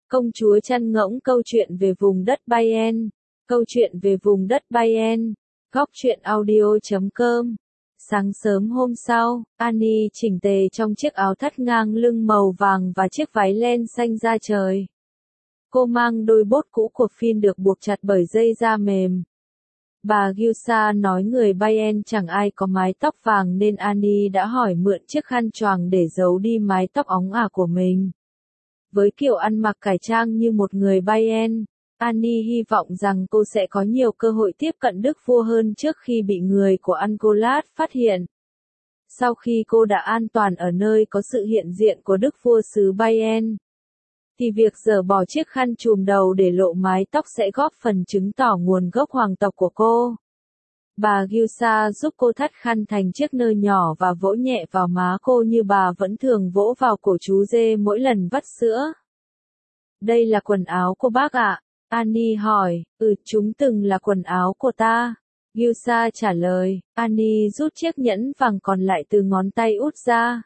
Công chúa chăn ngỗng câu chuyện về vùng đất Bayern. Câu chuyện về vùng đất Bayern. Góc truyện audio.com. Sáng sớm hôm sau, Annie chỉnh tề trong chiếc áo thắt ngang lưng màu vàng và chiếc váy len xanh da trời. Cô mang đôi bốt cũ của Finn được buộc chặt bởi dây da mềm. Bà Gilsa nói người Bayern chẳng ai có mái tóc vàng nên Annie đã hỏi mượn chiếc khăn choàng để giấu đi mái tóc óng ả của mình. Với kiểu ăn mặc cải trang như một người Bayern, Annie hy vọng rằng cô sẽ có nhiều cơ hội tiếp cận đức vua hơn trước khi bị người của Angolat phát hiện. Sau khi cô đã an toàn ở nơi có sự hiện diện của đức vua xứ Bayern, thì việc dỡ bỏ chiếc khăn trùm đầu để lộ mái tóc sẽ góp phần chứng tỏ nguồn gốc hoàng tộc của cô. Bà Gilsa giúp cô thắt khăn thành chiếc nơ nhỏ và vỗ nhẹ vào má cô như bà vẫn thường vỗ vào cổ chú dê mỗi lần vắt sữa. Đây là quần áo của bác ạ. Annie hỏi. Chúng từng là quần áo của ta. Gilsa trả lời. Annie rút chiếc nhẫn vàng còn lại từ ngón tay út ra.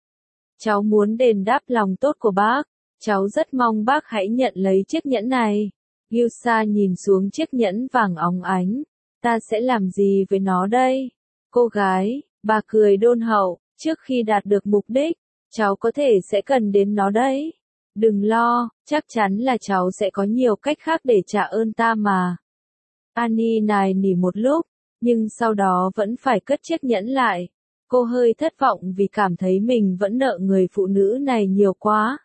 Cháu muốn đền đáp lòng tốt của bác. Cháu rất mong bác hãy nhận lấy chiếc nhẫn này. Gilsa nhìn xuống chiếc nhẫn vàng óng ánh. Ta sẽ làm gì với nó đây? Cô gái, bà cười đôn hậu, trước khi đạt được mục đích, cháu có thể sẽ cần đến nó đấy. Đừng lo, chắc chắn là cháu sẽ có nhiều cách khác để trả ơn ta mà. Annie nài nỉ một lúc, nhưng sau đó vẫn phải cất chiếc nhẫn lại. Cô hơi thất vọng vì cảm thấy mình vẫn nợ người phụ nữ này nhiều quá.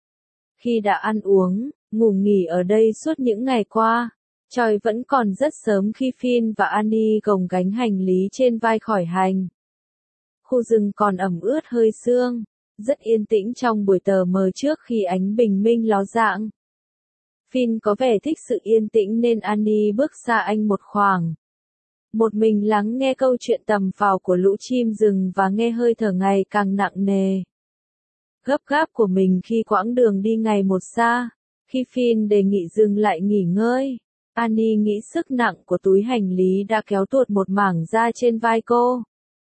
Khi đã ăn uống, ngủ nghỉ ở đây suốt những ngày qua, trời vẫn còn rất sớm khi Finn và Annie gồng gánh hành lý trên vai khỏi hành. Khu rừng còn ẩm ướt hơi sương, rất yên tĩnh trong buổi tờ mờ trước khi ánh bình minh ló dạng. Finn có vẻ thích sự yên tĩnh nên Annie bước xa anh một khoảng. Một mình lắng nghe câu chuyện tầm phào của lũ chim rừng và nghe hơi thở ngày càng nặng nề. Gấp gáp của mình khi quãng đường đi ngày một xa, khi Finn đề nghị dừng lại nghỉ ngơi. Annie nghĩ sức nặng của túi hành lý đã kéo tuột một mảng da trên vai cô.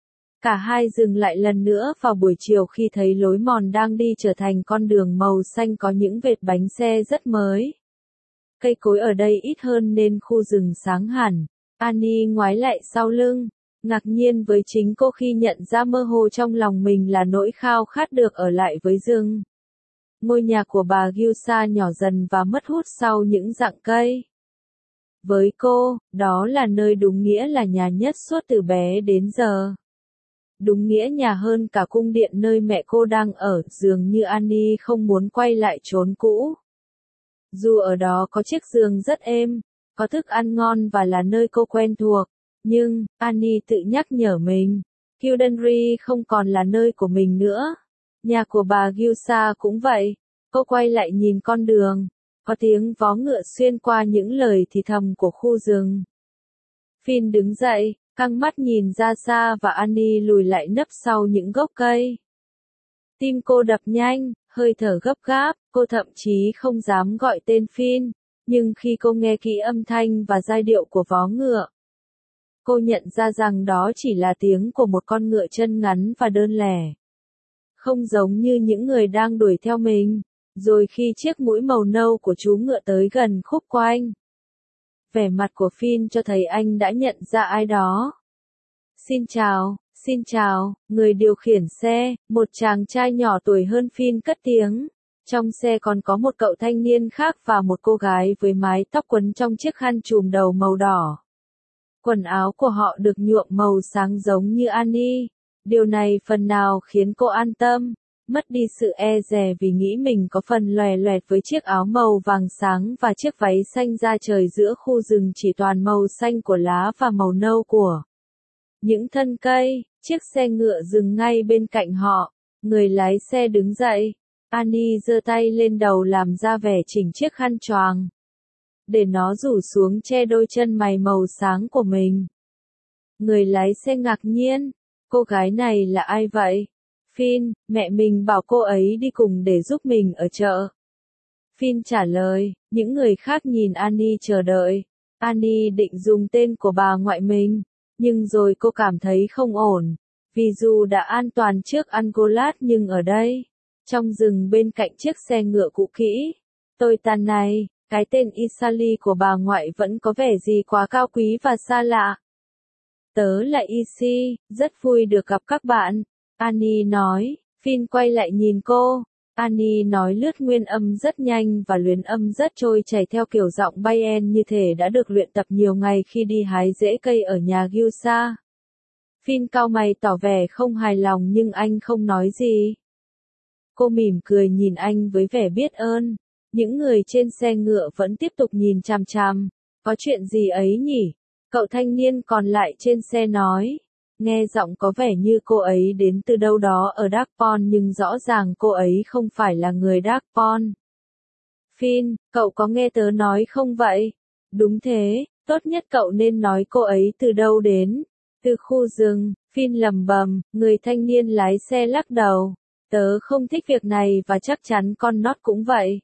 Cả hai dừng lại lần nữa vào buổi chiều khi thấy lối mòn đang đi trở thành con đường màu xanh có những vệt bánh xe rất mới. Cây cối ở đây ít hơn nên khu rừng sáng hẳn. Annie ngoái lại sau lưng, ngạc nhiên với chính cô khi nhận ra mơ hồ trong lòng mình là nỗi khao khát được ở lại với rừng. Ngôi nhà của bà Gilsa nhỏ dần và mất hút sau những rặng cây. Với cô, đó là nơi đúng nghĩa là nhà nhất suốt từ bé đến giờ. Đúng nghĩa nhà hơn cả cung điện nơi mẹ cô đang ở, dường như Annie không muốn quay lại chốn cũ. Dù ở đó có chiếc giường rất êm, có thức ăn ngon và là nơi cô quen thuộc, nhưng, Annie tự nhắc nhở mình, Gildenry không còn là nơi của mình nữa. Nhà của bà Gilsa cũng vậy. Cô quay lại nhìn con đường. Có tiếng vó ngựa xuyên qua những lời thì thầm của khu rừng. Finn đứng dậy, căng mắt nhìn ra xa và Annie lùi lại nấp sau những gốc cây. Tim cô đập nhanh, hơi thở gấp gáp, cô thậm chí không dám gọi tên Finn, nhưng khi cô nghe kỹ âm thanh và giai điệu của vó ngựa, cô nhận ra rằng đó chỉ là tiếng của một con ngựa chân ngắn và đơn lẻ. Không giống như những người đang đuổi theo mình. Rồi khi chiếc mũi màu nâu của chú ngựa tới gần khúc quanh, vẻ mặt của Finn cho thấy anh đã nhận ra ai đó. Xin chào, người điều khiển xe, một chàng trai nhỏ tuổi hơn Finn cất tiếng. Trong xe còn có một cậu thanh niên khác và một cô gái với mái tóc quấn trong chiếc khăn trùm đầu màu đỏ. Quần áo của họ được nhuộm màu sáng giống như Annie. Điều này phần nào khiến cô an tâm. Mất đi sự e dè vì nghĩ mình có phần lòe loẹt với chiếc áo màu vàng sáng và chiếc váy xanh da trời giữa khu rừng chỉ toàn màu xanh của lá và màu nâu của những thân cây. Chiếc xe ngựa dừng ngay bên cạnh họ. Người lái xe đứng dậy. Annie giơ tay lên đầu làm ra vẻ chỉnh chiếc khăn choàng, để nó rủ xuống che đôi chân mày màu sáng của mình. Người lái xe ngạc nhiên. Cô gái này là ai vậy? Finn, mẹ mình bảo cô ấy đi cùng để giúp mình ở chợ. Finn trả lời. Những người khác nhìn Annie chờ đợi. Annie định dùng tên của bà ngoại mình, nhưng rồi cô cảm thấy không ổn. Vì dù đã an toàn trước Angolat nhưng ở đây, trong rừng bên cạnh chiếc xe ngựa cũ kỹ, Tôi tàn này, cái tên Isali của bà ngoại vẫn có vẻ gì quá cao quý và xa lạ. Tớ là Isi, rất vui được gặp các bạn. Annie nói. Finn quay lại nhìn cô. Annie nói lướt nguyên âm rất nhanh và luyến âm rất trôi chảy theo kiểu giọng Bayern như thể đã được luyện tập nhiều ngày khi đi hái rễ cây ở nhà Gilsa. Finn cau mày tỏ vẻ không hài lòng nhưng anh không nói gì. Cô mỉm cười nhìn anh với vẻ biết ơn. Những người trên xe ngựa vẫn tiếp tục nhìn chằm chằm. Có chuyện gì ấy nhỉ? Cậu thanh niên còn lại trên xe nói. Nghe giọng có vẻ như cô ấy đến từ đâu đó ở Darkpon nhưng rõ ràng cô ấy không phải là người Darkpon. Finn, cậu có nghe tớ nói không vậy? Đúng thế, tốt nhất cậu nên nói cô ấy từ đâu đến. Từ khu rừng, Finn lẩm bẩm, người thanh niên lái xe lắc đầu. Tớ không thích việc này và chắc chắn con nót cũng vậy.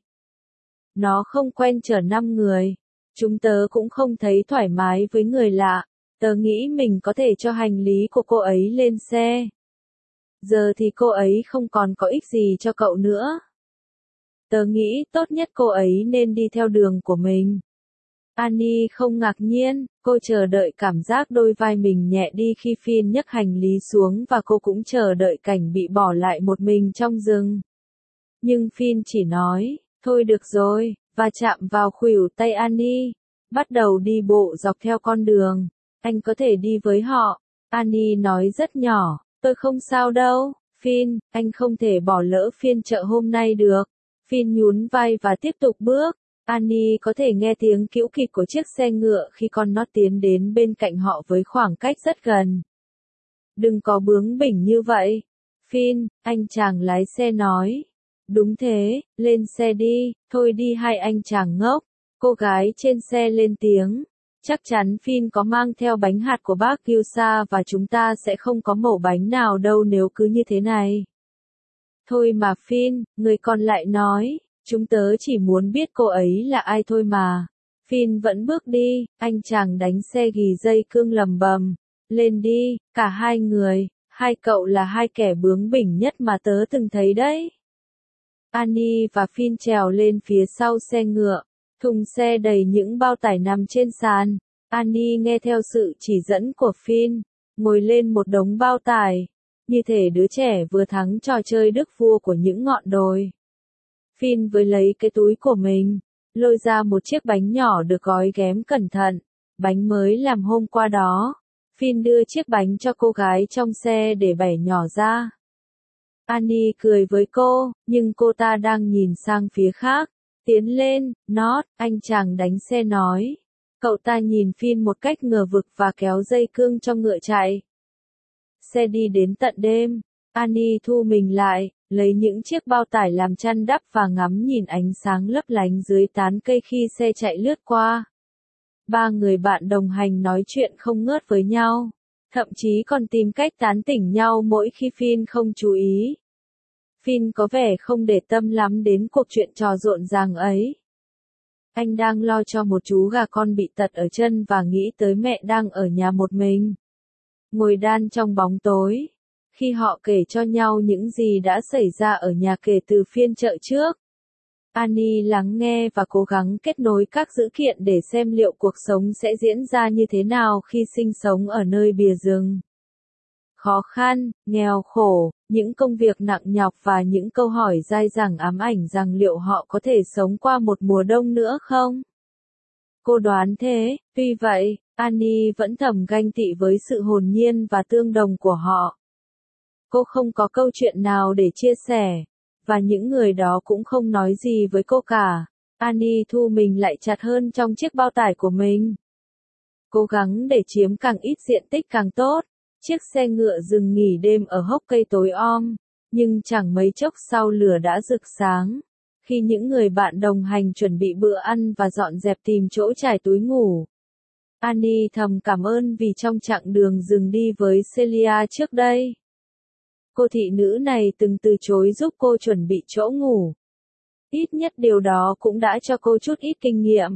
Nó không quen chở 5 người. Chúng tớ cũng không thấy thoải mái với người lạ. Tớ nghĩ mình có thể cho hành lý của cô ấy lên xe. Giờ thì cô ấy không còn có ích gì cho cậu nữa. Tớ nghĩ tốt nhất cô ấy nên đi theo đường của mình. Annie không ngạc nhiên, cô chờ đợi cảm giác đôi vai mình nhẹ đi khi Finn nhấc hành lý xuống và cô cũng chờ đợi cảnh bị bỏ lại một mình trong rừng. Nhưng Finn chỉ nói, thôi được rồi, và chạm vào khuỷu tay Annie. Bắt đầu đi bộ dọc theo con đường. Anh có thể đi với họ. Annie nói rất nhỏ, tôi không sao đâu. Finn, anh không thể bỏ lỡ phiên chợ hôm nay được. Finn nhún vai và tiếp tục bước. Annie có thể nghe tiếng cữu kịt của chiếc xe ngựa khi con nót tiến đến bên cạnh họ với khoảng cách rất gần. Đừng có bướng bỉnh như vậy. Finn, anh chàng lái xe nói. Đúng thế, lên xe đi, thôi đi hai anh chàng ngốc. Cô gái trên xe lên tiếng. Chắc chắn Finn có mang theo bánh hạt của bác Gilsa và chúng ta sẽ không có mẩu bánh nào đâu nếu cứ như thế này. Thôi mà Finn, người còn lại nói, chúng tớ chỉ muốn biết cô ấy là ai thôi mà. Finn vẫn bước đi, anh chàng đánh xe ghì dây cương lầm bầm. Lên đi, cả hai người, hai cậu là hai kẻ bướng bỉnh nhất mà tớ từng thấy đấy. Annie và Finn trèo lên phía sau xe ngựa. Thùng xe đầy những bao tải nằm trên sàn. Annie nghe theo sự chỉ dẫn của Finn, ngồi lên một đống bao tải, như thể đứa trẻ vừa thắng trò chơi đức vua của những ngọn đồi. Finn với lấy cái túi của mình, lôi ra một chiếc bánh nhỏ được gói ghém cẩn thận, bánh mới làm hôm qua đó. Finn đưa chiếc bánh cho cô gái trong xe để bẻ nhỏ ra. Annie cười với cô, nhưng cô ta đang nhìn sang phía khác. Tiến lên, nót, anh chàng đánh xe nói. Cậu ta nhìn Finn một cách ngờ vực và kéo dây cương cho ngựa chạy. Xe đi đến tận đêm. Annie thu mình lại, lấy những chiếc bao tải làm chăn đắp và ngắm nhìn ánh sáng lấp lánh dưới tán cây khi xe chạy lướt qua. Ba người bạn đồng hành nói chuyện không ngớt với nhau, thậm chí còn tìm cách tán tỉnh nhau mỗi khi Finn không chú ý. Finn có vẻ không để tâm lắm đến cuộc chuyện trò rộn ràng ấy. Anh đang lo cho một chú gà con bị tật ở chân và nghĩ tới mẹ đang ở nhà một mình. Ngồi đan trong bóng tối. Khi họ kể cho nhau những gì đã xảy ra ở nhà kể từ phiên chợ trước. Annie lắng nghe và cố gắng kết nối các dữ kiện để xem liệu cuộc sống sẽ diễn ra như thế nào khi sinh sống ở nơi bìa rừng. Khó khăn, nghèo khổ, những công việc nặng nhọc và những câu hỏi dai dẳng ám ảnh rằng liệu họ có thể sống qua một mùa đông nữa không? Cô đoán thế, tuy vậy, Annie vẫn thầm ganh tị với sự hồn nhiên và tương đồng của họ. Cô không có câu chuyện nào để chia sẻ, và những người đó cũng không nói gì với cô cả. Annie thu mình lại chặt hơn trong chiếc bao tải của mình. Cố gắng để chiếm càng ít diện tích càng tốt. Chiếc xe ngựa dừng nghỉ đêm ở hốc cây tối om, nhưng chẳng mấy chốc sau lửa đã rực sáng. Khi những người bạn đồng hành chuẩn bị bữa ăn và dọn dẹp tìm chỗ trải túi ngủ. Annie thầm cảm ơn vì trong chặng đường dừng đi với Celia trước đây. Cô thị nữ này từng từ chối giúp cô chuẩn bị chỗ ngủ. Ít nhất điều đó cũng đã cho cô chút ít kinh nghiệm.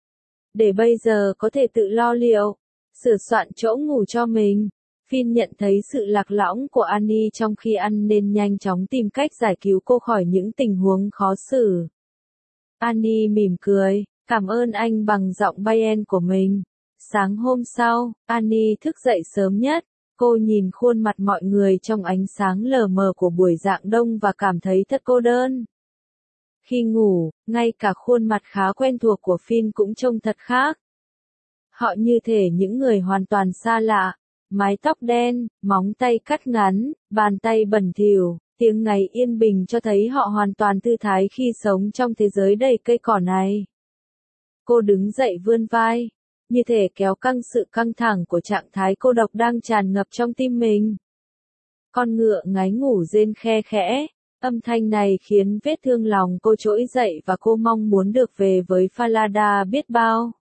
Để bây giờ có thể tự lo liệu, sửa soạn chỗ ngủ cho mình. Finn nhận thấy sự lạc lõng của Annie trong khi ăn nên nhanh chóng tìm cách giải cứu cô khỏi những tình huống khó xử. Annie mỉm cười, cảm ơn anh bằng giọng Bayern của mình. Sáng hôm sau, Annie thức dậy sớm nhất. Cô nhìn khuôn mặt mọi người trong ánh sáng lờ mờ của buổi rạng đông và cảm thấy thật cô đơn. Khi ngủ, ngay cả khuôn mặt khá quen thuộc của Finn cũng trông thật khác. Họ như thể những người hoàn toàn xa lạ. Mái tóc đen, móng tay cắt ngắn, bàn tay bẩn thỉu, tiếng ngày yên bình cho thấy họ hoàn toàn thư thái khi sống trong thế giới đầy cây cỏ này. Cô đứng dậy vươn vai, như thể kéo căng sự căng thẳng của trạng thái cô độc đang tràn ngập trong tim mình. Con ngựa ngáy ngủ rên khe khẽ, âm thanh này khiến vết thương lòng cô trỗi dậy và cô mong muốn được về với Falada biết bao.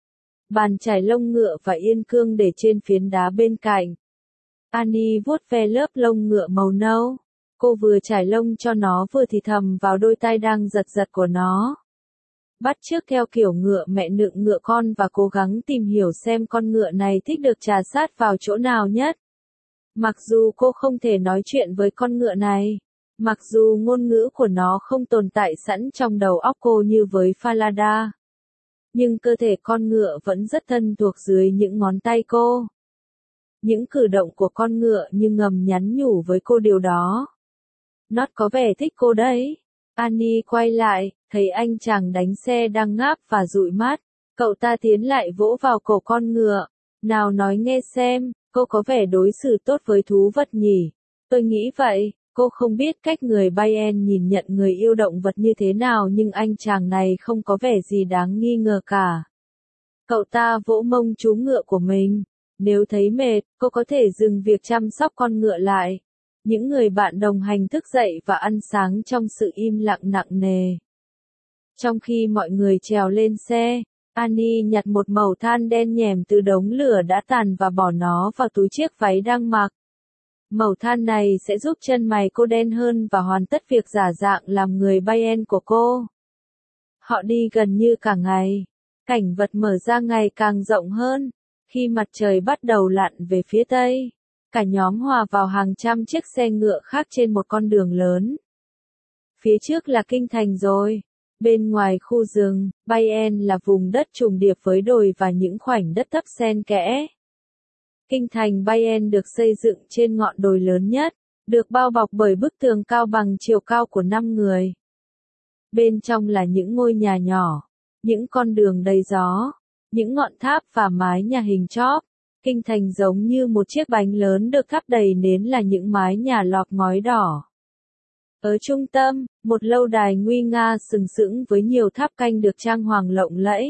Bàn chải lông ngựa và yên cương để trên phiến đá bên cạnh. Annie vuốt ve lớp lông ngựa màu nâu. Cô vừa trải lông cho nó vừa thì thầm vào đôi tai đang giật giật của nó. Bắt chước theo kiểu ngựa mẹ nựng ngựa con và cố gắng tìm hiểu xem con ngựa này thích được trà sát vào chỗ nào nhất. Mặc dù cô không thể nói chuyện với con ngựa này, mặc dù ngôn ngữ của nó không tồn tại sẵn trong đầu óc cô như với Falada, nhưng cơ thể con ngựa vẫn rất thân thuộc dưới những ngón tay cô. Những cử động của con ngựa như ngầm nhắn nhủ với cô điều đó. Nó có vẻ thích cô đấy. Annie quay lại, thấy anh chàng đánh xe đang ngáp và dụi mắt. Cậu ta tiến lại vỗ vào cổ con ngựa. Nào nói nghe xem, cô có vẻ đối xử tốt với thú vật nhỉ? Tôi nghĩ vậy. Cô không biết cách người Bayern nhìn nhận người yêu động vật như thế nào nhưng anh chàng này không có vẻ gì đáng nghi ngờ cả. Cậu ta vỗ mông chú ngựa của mình. Nếu thấy mệt, cô có thể dừng việc chăm sóc con ngựa lại. Những người bạn đồng hành thức dậy và ăn sáng trong sự im lặng nặng nề. Trong khi mọi người trèo lên xe, Annie nhặt một mẩu than đen nhèm từ đống lửa đã tàn và bỏ nó vào túi chiếc váy đang mặc. Mẩu than này sẽ giúp chân mày cô đen hơn và hoàn tất việc giả dạng làm người Bayern của cô. Họ đi gần như cả ngày. Cảnh vật mở ra ngày càng rộng hơn. Khi mặt trời bắt đầu lặn về phía tây, cả nhóm hòa vào hàng trăm chiếc xe ngựa khác trên một con đường lớn. Phía trước là kinh thành rồi. Bên ngoài khu rừng, Bayern là vùng đất trùng điệp với đồi và những khoảnh đất thấp xen kẽ. Kinh thành Bayern được xây dựng trên ngọn đồi lớn nhất, được bao bọc bởi bức tường cao bằng chiều cao của 5 người. Bên trong là những ngôi nhà nhỏ, những con đường đầy gió, những ngọn tháp và mái nhà hình chóp. Kinh thành giống như một chiếc bánh lớn được thắp đầy nến là những mái nhà lợp ngói đỏ. Ở trung tâm, một lâu đài nguy nga sừng sững với nhiều tháp canh được trang hoàng lộng lẫy.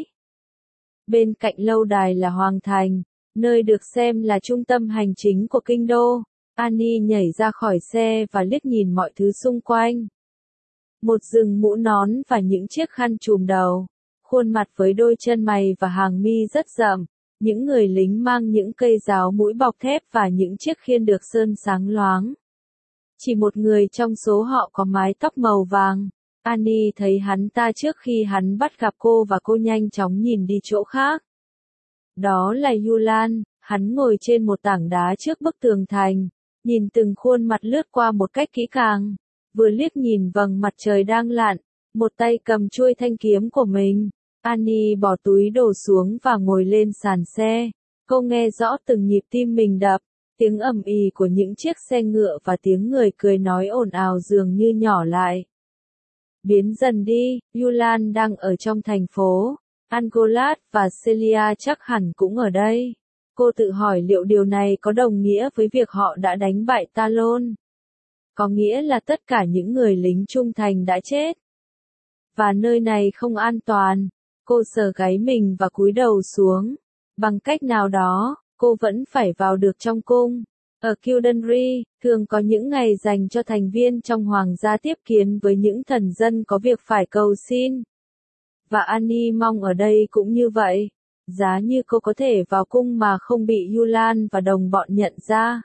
Bên cạnh lâu đài là hoàng thành, nơi được xem là trung tâm hành chính của kinh đô. Annie nhảy ra khỏi xe và liếc nhìn mọi thứ xung quanh. Một rừng mũ nón và những chiếc khăn trùm đầu, khuôn mặt với đôi chân mày và hàng mi rất rậm, những người lính mang những cây giáo mũi bọc thép và những chiếc khiên được sơn sáng loáng. Chỉ một người trong số họ có mái tóc màu vàng. Annie thấy hắn ta trước khi hắn bắt gặp cô và cô nhanh chóng nhìn đi chỗ khác. Đó là Yulan, hắn ngồi trên một tảng đá trước bức tường thành, nhìn từng khuôn mặt lướt qua một cách kỹ càng, vừa liếc nhìn vầng mặt trời đang lặn, một tay cầm chuôi thanh kiếm của mình. Annie bỏ túi đồ xuống và ngồi lên sàn xe. Cô nghe rõ từng nhịp tim mình đập, tiếng ầm ĩ của những chiếc xe ngựa và tiếng người cười nói ồn ào dường như nhỏ lại. Biến dần đi, Yulan đang ở trong thành phố. Angolat và Celia chắc hẳn cũng ở đây. Cô tự hỏi liệu điều này có đồng nghĩa với việc họ đã đánh bại Talon. Có nghĩa là tất cả những người lính trung thành đã chết. Và nơi này không an toàn. Cô sờ gáy mình và cúi đầu xuống. Bằng cách nào đó, cô vẫn phải vào được trong cung. Ở Kildenry, thường có những ngày dành cho thành viên trong hoàng gia tiếp kiến với những thần dân có việc phải cầu xin. Và Annie mong ở đây cũng như vậy. Giá như cô có thể vào cung mà không bị Yulan và đồng bọn nhận ra.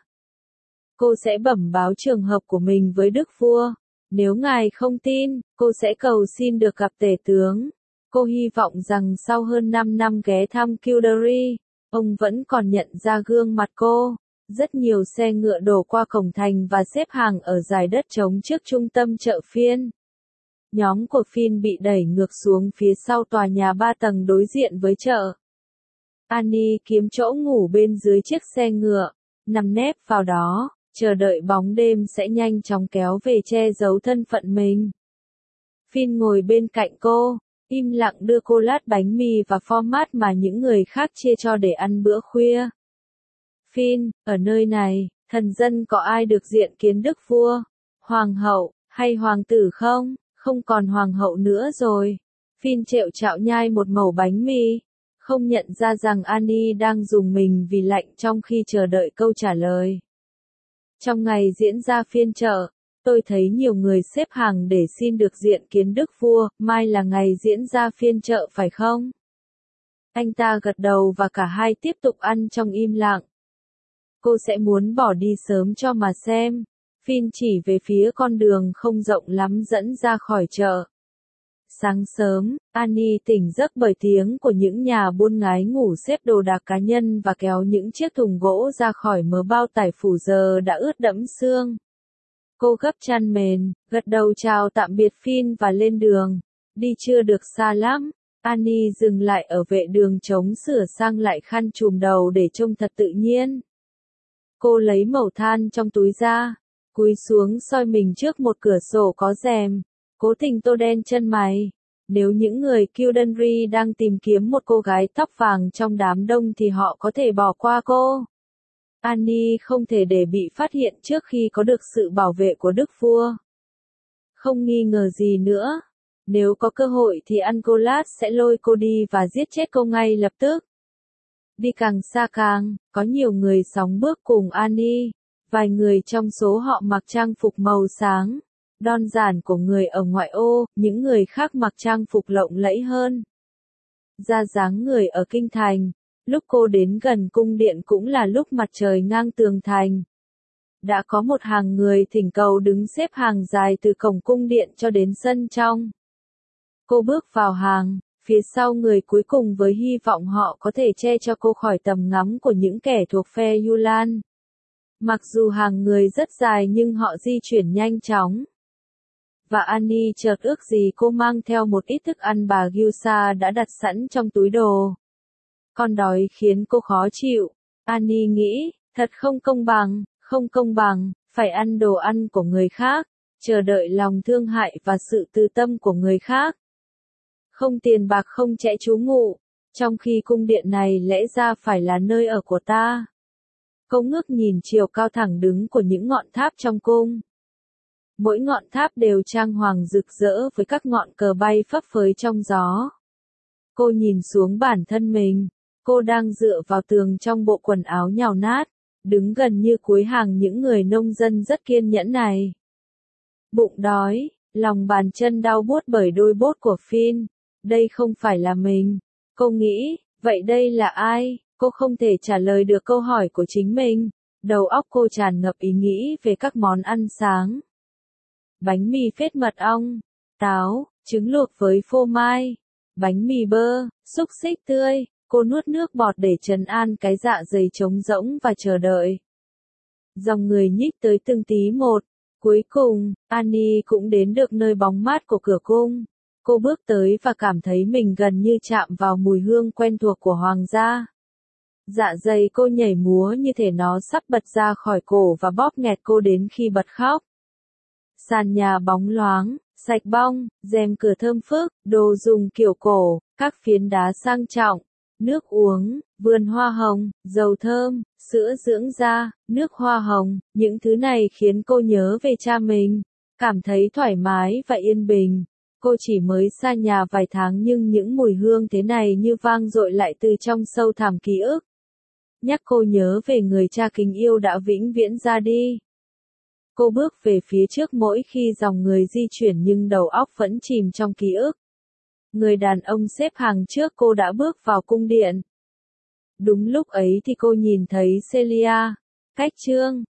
Cô sẽ bẩm báo trường hợp của mình với đức vua. Nếu ngài không tin, cô sẽ cầu xin được gặp tể tướng. Cô hy vọng rằng sau hơn 5 năm ghé thăm Kildenry, ông vẫn còn nhận ra gương mặt cô. Rất nhiều xe ngựa đổ qua cổng thành và xếp hàng ở dải đất trống trước trung tâm chợ phiên. Nhóm của Finn bị đẩy ngược xuống phía sau tòa nhà 3 tầng đối diện với chợ. Annie kiếm chỗ ngủ bên dưới chiếc xe ngựa, nằm nép vào đó, chờ đợi bóng đêm sẽ nhanh chóng kéo về che giấu thân phận mình. Finn ngồi bên cạnh cô, im lặng đưa cô lát bánh mì và format mà những người khác chia cho để ăn bữa khuya. Finn, ở nơi này, thần dân có ai được diện kiến đức vua, hoàng hậu, hay hoàng tử không? Không còn hoàng hậu nữa rồi. Finn trẹo trạo nhai một mẩu bánh mì, không nhận ra rằng Annie đang rùng mình vì lạnh trong khi chờ đợi câu trả lời. Trong ngày diễn ra phiên chợ, tôi thấy nhiều người xếp hàng để xin được diện kiến đức vua, mai là ngày diễn ra phiên chợ phải không? Anh ta gật đầu và cả hai tiếp tục ăn trong im lặng. Cô sẽ muốn bỏ đi sớm cho mà xem. Finn chỉ về phía con đường không rộng lắm dẫn ra khỏi chợ. Sáng sớm, Annie tỉnh giấc bởi tiếng của những nhà buôn ngái ngủ xếp đồ đạc cá nhân và kéo những chiếc thùng gỗ ra khỏi mớ bao tải phủ giờ đã ướt đẫm sương. Cô gấp chăn mền, gật đầu chào tạm biệt Finn và lên đường. Đi chưa được xa lắm, Annie dừng lại ở vệ đường trống sửa sang lại khăn trùm đầu để trông thật tự nhiên. Cô lấy mẩu than trong túi ra, cúi xuống soi mình trước một cửa sổ có rèm, cố tình tô đen chân mày. Nếu những người Kildare đang tìm kiếm một cô gái tóc vàng trong đám đông thì họ có thể bỏ qua cô. Annie không thể để bị phát hiện trước khi có được sự bảo vệ của đức vua. Không nghi ngờ gì nữa. Nếu có cơ hội thì Angolas sẽ lôi cô đi và giết chết cô ngay lập tức. Đi càng xa càng, có nhiều người sóng bước cùng Annie. Vài người trong số họ mặc trang phục màu sáng, đơn giản của người ở ngoại ô, những người khác mặc trang phục lộng lẫy hơn. Ra dáng người ở kinh thành, lúc cô đến gần cung điện cũng là lúc mặt trời ngang tường thành. Đã có một hàng người thỉnh cầu đứng xếp hàng dài từ cổng cung điện cho đến sân trong. Cô bước vào hàng, phía sau người cuối cùng với hy vọng họ có thể che cho cô khỏi tầm ngắm của những kẻ thuộc phe Yulan. Mặc dù hàng người rất dài nhưng họ di chuyển nhanh chóng. Và Annie chợt ước gì cô mang theo một ít thức ăn bà Gilsa đã đặt sẵn trong túi đồ. Con đói khiến cô khó chịu. Annie nghĩ, thật không công bằng, phải ăn đồ ăn của người khác, chờ đợi lòng thương hại và sự từ tâm của người khác. Không tiền bạc không trẽ trú ngụ, trong khi cung điện này lẽ ra phải là nơi ở của ta. Cô ngước nhìn chiều cao thẳng đứng của những ngọn tháp trong cung. Mỗi ngọn tháp đều trang hoàng rực rỡ với các ngọn cờ bay phấp phới trong gió. Cô nhìn xuống bản thân mình, cô đang dựa vào tường trong bộ quần áo nhàu nát, đứng gần như cuối hàng những người nông dân rất kiên nhẫn này. Bụng đói, lòng bàn chân đau buốt bởi đôi bốt của Finn. Đây không phải là mình. Cô nghĩ, vậy đây là ai? Cô không thể trả lời được câu hỏi của chính mình. Đầu óc cô tràn ngập ý nghĩ về các món ăn sáng. Bánh mì phết mật ong, táo, trứng luộc với phô mai, bánh mì bơ, xúc xích tươi. Cô nuốt nước bọt để trấn an cái dạ dày trống rỗng và chờ đợi. Dòng người nhích tới từng tí một. Cuối cùng, Annie cũng đến được nơi bóng mát của cửa cung. Cô bước tới và cảm thấy mình gần như chạm vào mùi hương quen thuộc của hoàng gia. Dạ dày cô nhảy múa như thể nó sắp bật ra khỏi cổ và bóp nghẹt cô đến khi bật khóc. Sàn nhà bóng loáng, sạch bong, rèm cửa thơm phức, đồ dùng kiểu cổ, các phiến đá sang trọng, nước uống, vườn hoa hồng, dầu thơm, sữa dưỡng da, nước hoa hồng, những thứ này khiến cô nhớ về cha mình, cảm thấy thoải mái và yên bình. Cô chỉ mới xa nhà vài tháng nhưng những mùi hương thế này như vang dội lại từ trong sâu thẳm ký ức. Nhắc cô nhớ về người cha kính yêu đã vĩnh viễn ra đi. Cô bước về phía trước mỗi khi dòng người di chuyển nhưng đầu óc vẫn chìm trong ký ức. Người đàn ông xếp hàng trước cô đã bước vào cung điện. Đúng lúc ấy thì cô nhìn thấy Celia. Cách chương